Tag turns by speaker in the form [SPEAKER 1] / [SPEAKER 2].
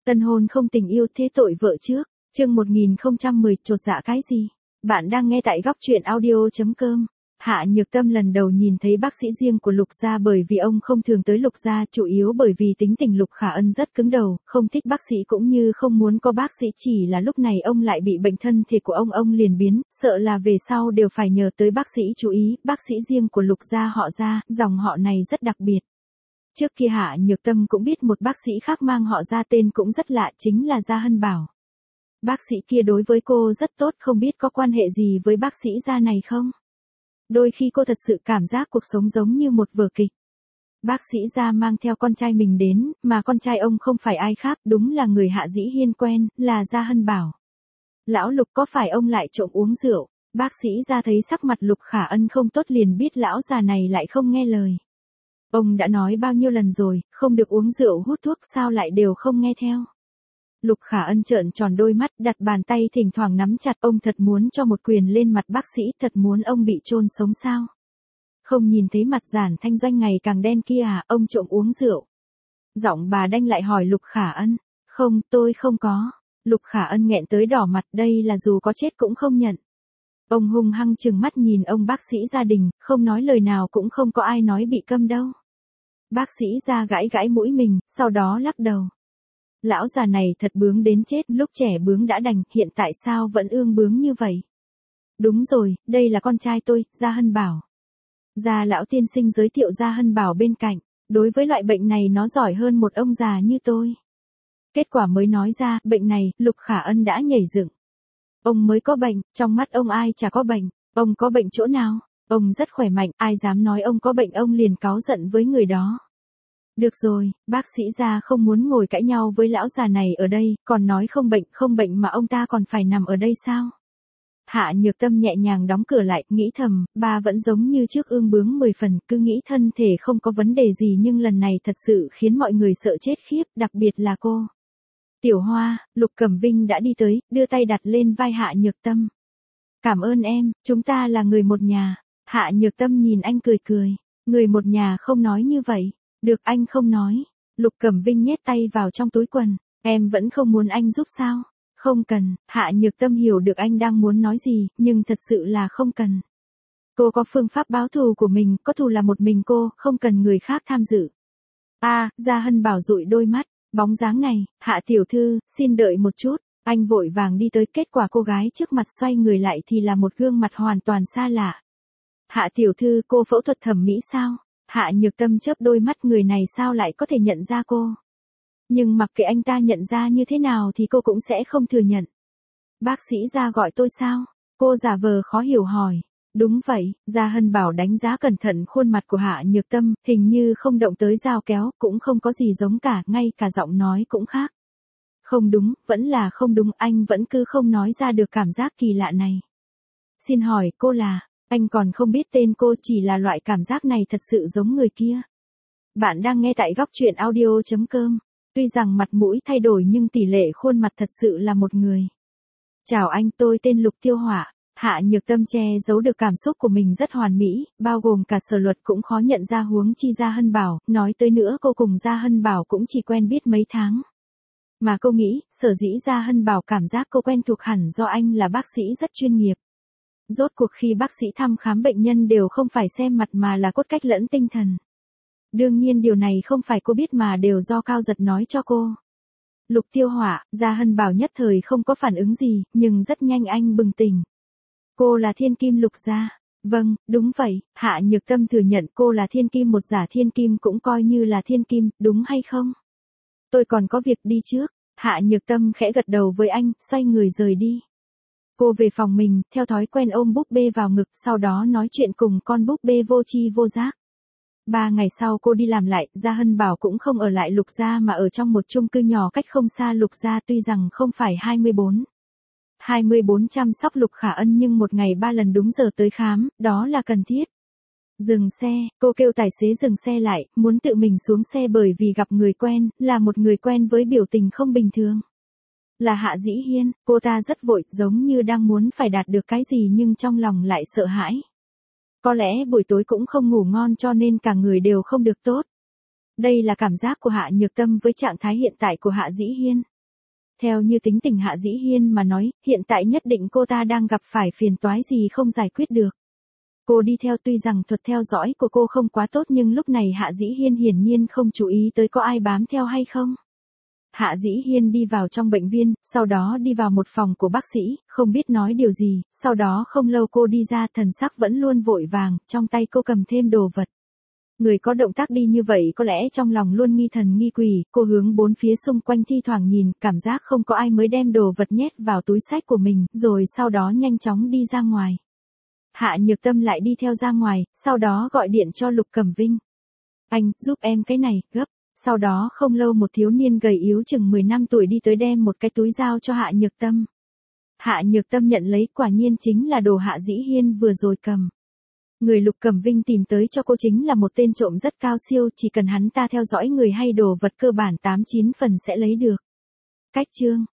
[SPEAKER 1] Tân hôn không tình yêu thế tội vợ trước. Chương 1010 chột dạ cái gì? Bạn đang nghe tại góc truyện audio.com. Hạ Nhược Tâm lần đầu nhìn thấy bác sĩ riêng của Lục gia bởi vì ông không thường tới Lục gia, chủ yếu bởi vì tính tình Lục Khả Ân rất cứng đầu, không thích bác sĩ cũng như không muốn có bác sĩ, chỉ là lúc này ông lại bị bệnh thân thể của ông liền biến, sợ là về sau đều phải nhờ tới bác sĩ chú ý, bác sĩ riêng của Lục gia họ Gia, dòng họ này rất đặc biệt. Trước kia Hạ Nhược Tâm cũng biết một bác sĩ khác mang họ Gia tên cũng rất lạ, chính là Gia Hân Bảo. Bác sĩ kia đối với cô rất tốt, không biết có quan hệ gì với bác sĩ Gia này không? Đôi khi cô thật sự cảm giác cuộc sống giống như một vở kịch. Bác sĩ Gia mang theo con trai mình đến, mà con trai ông không phải ai khác, đúng là người Hạ Dĩ Hiên quen, là Gia Hân Bảo. Lão Lục, có phải ông lại trộm uống rượu? Bác sĩ Gia thấy sắc mặt Lục Khả Ân không tốt liền biết lão già này lại không nghe lời. Ông đã nói bao nhiêu lần rồi, không được uống rượu hút thuốc, sao lại đều không nghe theo. Lục Khả Ân trợn tròn đôi mắt, đặt bàn tay thỉnh thoảng nắm chặt, ông thật muốn cho một quyền lên mặt bác sĩ, thật muốn ông bị chôn sống sao? Không nhìn thấy mặt Giản Thanh Doanh ngày càng đen kia à, ông trộm uống rượu. Giọng bà đanh lại hỏi Lục Khả Ân. Không, tôi không có. Lục Khả Ân nghẹn tới đỏ mặt, đây là dù có chết cũng không nhận. Ông hung hăng trừng mắt nhìn ông bác sĩ gia đình, không nói lời nào, cũng không có ai nói bị câm đâu. Bác sĩ Gia gãi gãi mũi mình, sau đó lắc đầu. Lão già này thật bướng đến chết, lúc trẻ bướng đã đành, hiện tại sao vẫn ương bướng như vậy? Đúng rồi, đây là con trai tôi, Gia Hân Bảo. Gia lão tiên sinh giới thiệu Gia Hân Bảo bên cạnh, đối với loại bệnh này nó giỏi hơn một ông già như tôi. Kết quả mới nói ra, bệnh này, Lục Khả Ân đã nhảy dựng. Ông mới có bệnh, trong mắt ông ai chả có bệnh, ông có bệnh chỗ nào? Ông rất khỏe mạnh, ai dám nói ông có bệnh, ông liền cáu giận với người đó. Được rồi, bác sĩ Gia không muốn ngồi cãi nhau với lão già này ở đây, còn nói không bệnh mà ông ta còn phải nằm ở đây sao? Hạ Nhược Tâm nhẹ nhàng đóng cửa lại, nghĩ thầm, bà vẫn giống như trước ương bướng 10 phần, cứ nghĩ thân thể không có vấn đề gì nhưng lần này thật sự khiến mọi người sợ chết khiếp, đặc biệt là cô. Tiểu Hoa, Lục Cẩm Vinh đã đi tới, đưa tay đặt lên vai Hạ Nhược Tâm. Cảm ơn em, chúng ta là người một nhà. Hạ Nhược Tâm nhìn anh cười cười, người một nhà không nói như vậy. Được, anh không nói. Lục Cẩm Vinh nhét tay vào trong túi quần. Em vẫn không muốn anh giúp sao? Không cần. Hạ Nhược Tâm hiểu được anh đang muốn nói gì, nhưng thật sự là không cần. Cô có phương pháp báo thù của mình, có thù là một mình cô, không cần người khác tham dự. Gia Hân Bảo dụi đôi mắt. Bóng dáng này, Hạ tiểu thư, xin đợi một chút. Anh vội vàng đi tới, kết quả cô gái trước mặt xoay người lại thì là một gương mặt hoàn toàn xa lạ. Hạ tiểu thư, cô phẫu thuật thẩm mỹ sao? Hạ Nhược Tâm chớp đôi mắt, người này sao lại có thể nhận ra cô. Nhưng mặc kệ anh ta nhận ra như thế nào thì cô cũng sẽ không thừa nhận. Bác sĩ Gia gọi tôi sao? Cô giả vờ khó hiểu hỏi. Đúng vậy, Gia Hân Bảo đánh giá cẩn thận khuôn mặt của Hạ Nhược Tâm, hình như không động tới dao kéo, cũng không có gì giống cả, ngay cả giọng nói cũng khác. Không đúng, vẫn là không đúng, anh vẫn cứ không nói ra được cảm giác kỳ lạ này. Xin hỏi, cô là... Anh còn không biết tên cô, chỉ là loại cảm giác này thật sự giống người kia. Bạn đang nghe tại góc truyện audio.com. Tuy rằng mặt mũi thay đổi nhưng tỷ lệ khuôn mặt thật sự là một người. Chào anh, tôi tên Lục Tiêu Hỏa. Hạ Nhược Tâm che giấu được cảm xúc của mình rất hoàn mỹ, bao gồm cả Sở Luật cũng khó nhận ra, huống chi Gia Hân Bảo, nói tới nữa cô cùng Gia Hân Bảo cũng chỉ quen biết mấy tháng. Mà cô nghĩ, sở dĩ Gia Hân Bảo cảm giác cô quen thuộc hẳn do anh là bác sĩ rất chuyên nghiệp. Rốt cuộc khi bác sĩ thăm khám bệnh nhân đều không phải xem mặt mà là cốt cách lẫn tinh thần. Đương nhiên điều này không phải cô biết mà đều do Cao Giật nói cho cô. Lục Tiêu Hỏa, Gia Hân Bảo nhất thời không có phản ứng gì, nhưng rất nhanh anh bừng tỉnh. Cô là thiên kim Lục gia. Vâng, đúng vậy, Hạ Nhược Tâm thừa nhận cô là thiên kim, một giả thiên kim cũng coi như là thiên kim, đúng hay không? Tôi còn có việc đi trước. Hạ Nhược Tâm khẽ gật đầu với anh, xoay người rời đi. Cô về phòng mình, theo thói quen ôm búp bê vào ngực, sau đó nói chuyện cùng con búp bê vô tri vô giác. 3 ngày sau cô đi làm lại, Gia Hân Bảo cũng không ở lại Lục gia mà ở trong một chung cư nhỏ cách không xa Lục gia, tuy rằng không phải 24 chăm sóc Lục Khả Ân nhưng một ngày 3 lần đúng giờ tới khám, đó là cần thiết. Dừng xe, cô kêu tài xế dừng xe lại, muốn tự mình xuống xe bởi vì gặp người quen, là một người quen với biểu tình không bình thường. Là Hạ Dĩ Hiên, cô ta rất vội, giống như đang muốn phải đạt được cái gì nhưng trong lòng lại sợ hãi. Có lẽ buổi tối cũng không ngủ ngon cho nên cả người đều không được tốt. Đây là cảm giác của Hạ Nhược Tâm với trạng thái hiện tại của Hạ Dĩ Hiên. Theo như tính tình Hạ Dĩ Hiên mà nói, hiện tại nhất định cô ta đang gặp phải phiền toái gì không giải quyết được. Cô đi theo tuy rằng thuật theo dõi của cô không quá tốt nhưng lúc này Hạ Dĩ Hiên hiển nhiên không chú ý tới có ai bám theo hay không. Hạ Dĩ Hiên đi vào trong bệnh viện, sau đó đi vào một phòng của bác sĩ, không biết nói điều gì, sau đó không lâu cô đi ra thần sắc vẫn luôn vội vàng, trong tay cô cầm thêm đồ vật. Người có động tác đi như vậy có lẽ trong lòng luôn nghi thần nghi quỷ, cô hướng bốn phía xung quanh thi thoảng nhìn, cảm giác không có ai mới đem đồ vật nhét vào túi xách của mình, rồi sau đó nhanh chóng đi ra ngoài. Hạ Nhược Tâm lại đi theo ra ngoài, sau đó gọi điện cho Lục Cẩm Vinh. Anh, giúp em cái này, gấp. Sau đó không lâu một thiếu niên gầy yếu chừng 10 năm tuổi đi tới đem một cái túi giao cho Hạ Nhược Tâm. Hạ Nhược Tâm nhận lấy, quả nhiên chính là đồ Hạ Dĩ Hiên vừa rồi cầm. Người Lục Cẩm Vinh tìm tới cho cô chính là một tên trộm rất cao siêu, chỉ cần hắn ta theo dõi người hay đồ vật cơ bản 8-9 phần sẽ lấy được. Cách chương